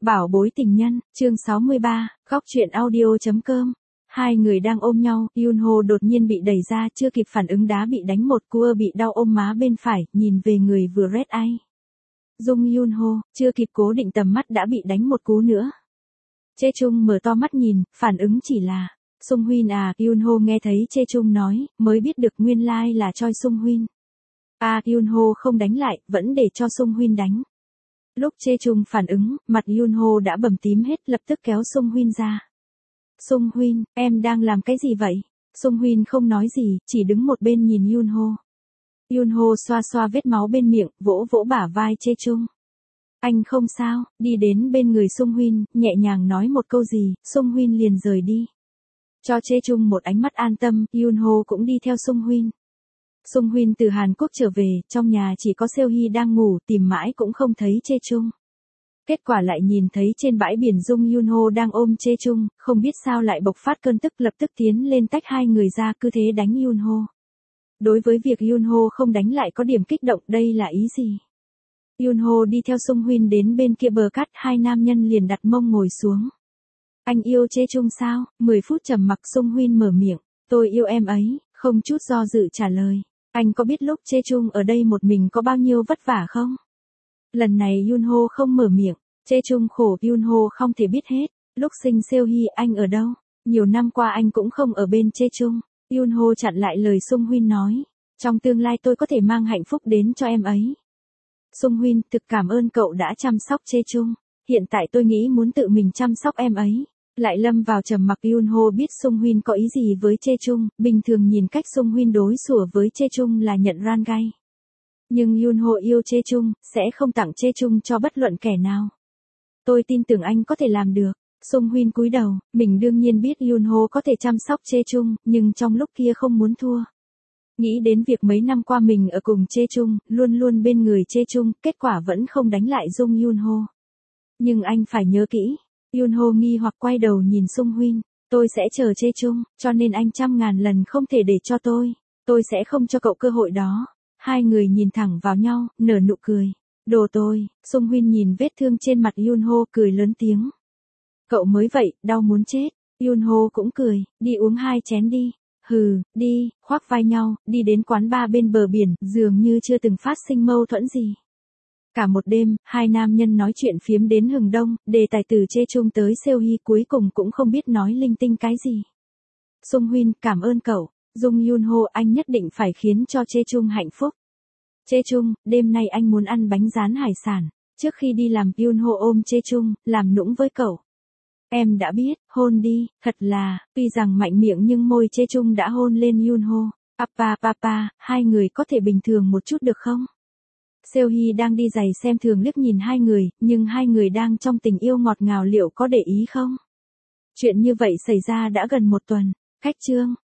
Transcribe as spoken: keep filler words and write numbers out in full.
Bảo bối tình nhân, chương sáu mươi ba, góc truyện audio.com. Hai người đang ôm nhau, Yunho đột nhiên bị đẩy ra, chưa kịp phản ứng đá bị đánh một cua, bị đau ôm má bên phải, nhìn về người vừa red eye. Dung Yunho, chưa kịp cố định tầm mắt đã bị đánh một cú nữa. Chê Chung mở to mắt nhìn, phản ứng chỉ là, Sung Huynh à, Yunho nghe thấy Chê Chung nói, mới biết được nguyên lai like là Choi Sung Huynh. À, Yunho không đánh lại, vẫn để cho Sung Huynh đánh. Lúc Chê Chung phản ứng, mặt Yunho đã bầm tím hết, lập tức kéo Sung Huynh ra. Sung Huynh, em đang làm cái gì vậy? Sung Huynh không nói gì, chỉ đứng một bên nhìn Yunho. Yunho xoa xoa vết máu bên miệng, vỗ vỗ bả vai Chê Chung. Anh không sao, đi đến bên người Sung Huynh, nhẹ nhàng nói một câu gì, Sung Huynh liền rời đi. Cho Chê Chung một ánh mắt an tâm, Yunho cũng đi theo Sung Huynh. Sung Huynh từ Hàn Quốc trở về, trong nhà chỉ có Seo Hee đang ngủ, tìm mãi cũng không thấy Chê Chung. Kết quả lại nhìn thấy trên bãi biển Dung Yunho đang ôm Chê Chung, không biết sao lại bộc phát cơn tức, lập tức tiến lên tách hai người ra, cứ thế đánh Yunho. Đối với việc Yunho không đánh lại có điểm kích động, đây là ý gì? Yunho đi theo Sung Huynh đến bên kia bờ cát, hai nam nhân liền đặt mông ngồi xuống. Anh yêu Chê Chung sao? mười phút trầm mặc, Sung Huynh mở miệng, tôi yêu em ấy, không chút do dự trả lời. Anh có biết lúc Chê Chung ở đây một mình có bao nhiêu vất vả không? Lần này Yunho không mở miệng, Chê Chung khổ, Yunho không thể biết hết. Lúc sinh Seo Hee anh ở đâu? Nhiều năm qua anh cũng không ở bên Chê Chung. Yunho chặn lại lời Sung Huynh nói. Trong tương lai tôi có thể mang hạnh phúc đến cho em ấy. Sung Huynh, thực cảm ơn cậu đã chăm sóc Chê Chung. Hiện tại tôi nghĩ muốn tự mình chăm sóc em ấy. Lại lâm vào trầm mặc. Yunho biết Sung Huynh có ý gì với Chê Chung, bình thường nhìn cách Sung Huynh đối xử với Chê Chung là nhận ran gay. Nhưng Yunho yêu Chê Chung, sẽ không tặng Chê Chung cho bất luận kẻ nào. Tôi tin tưởng anh có thể làm được. Sung Huynh cúi đầu, mình đương nhiên biết Yunho có thể chăm sóc Chê Chung, nhưng trong lúc kia không muốn thua. Nghĩ đến việc mấy năm qua mình ở cùng Chê Chung, luôn luôn bên người Chê Chung, kết quả vẫn không đánh lại Dung Yunho. Nhưng anh phải nhớ kỹ. Yunho nghi hoặc quay đầu nhìn Sung Huynh, tôi sẽ chờ Chê Chung, cho nên anh trăm ngàn lần không thể để cho tôi. Tôi sẽ không cho cậu cơ hội đó. Hai người nhìn thẳng vào nhau, nở nụ cười. Đồ tôi, Sung Huynh nhìn vết thương trên mặt Yunho cười lớn tiếng. Cậu mới vậy, đau muốn chết. Yunho cũng cười, đi uống hai chén đi. Hừ, đi, khoác vai nhau, đi đến quán bar bên bờ biển, dường như chưa từng phát sinh mâu thuẫn gì. Cả một đêm, hai nam nhân nói chuyện phiếm đến hừng đông, đề tài từ Chê Chung tới Seo Hee cuối cùng cũng không biết nói linh tinh cái gì. Sung Huynh, cảm ơn cậu. Dung Yunho, anh nhất định phải khiến cho Chê Chung hạnh phúc. Chê Chung, đêm nay anh muốn ăn bánh rán hải sản. Trước khi đi làm, Yunho ôm Chê Chung, làm nũng với cậu. Em đã biết, hôn đi, thật là, tuy rằng mạnh miệng nhưng môi Chê Chung đã hôn lên Yunho. Papa papa, hai người có thể bình thường một chút được không? Seo Hee đang đi giày xem thường liếc nhìn hai người, nhưng hai người đang trong tình yêu ngọt ngào, liệu có để ý không? Chuyện như vậy xảy ra đã gần một tuần. Khách chương.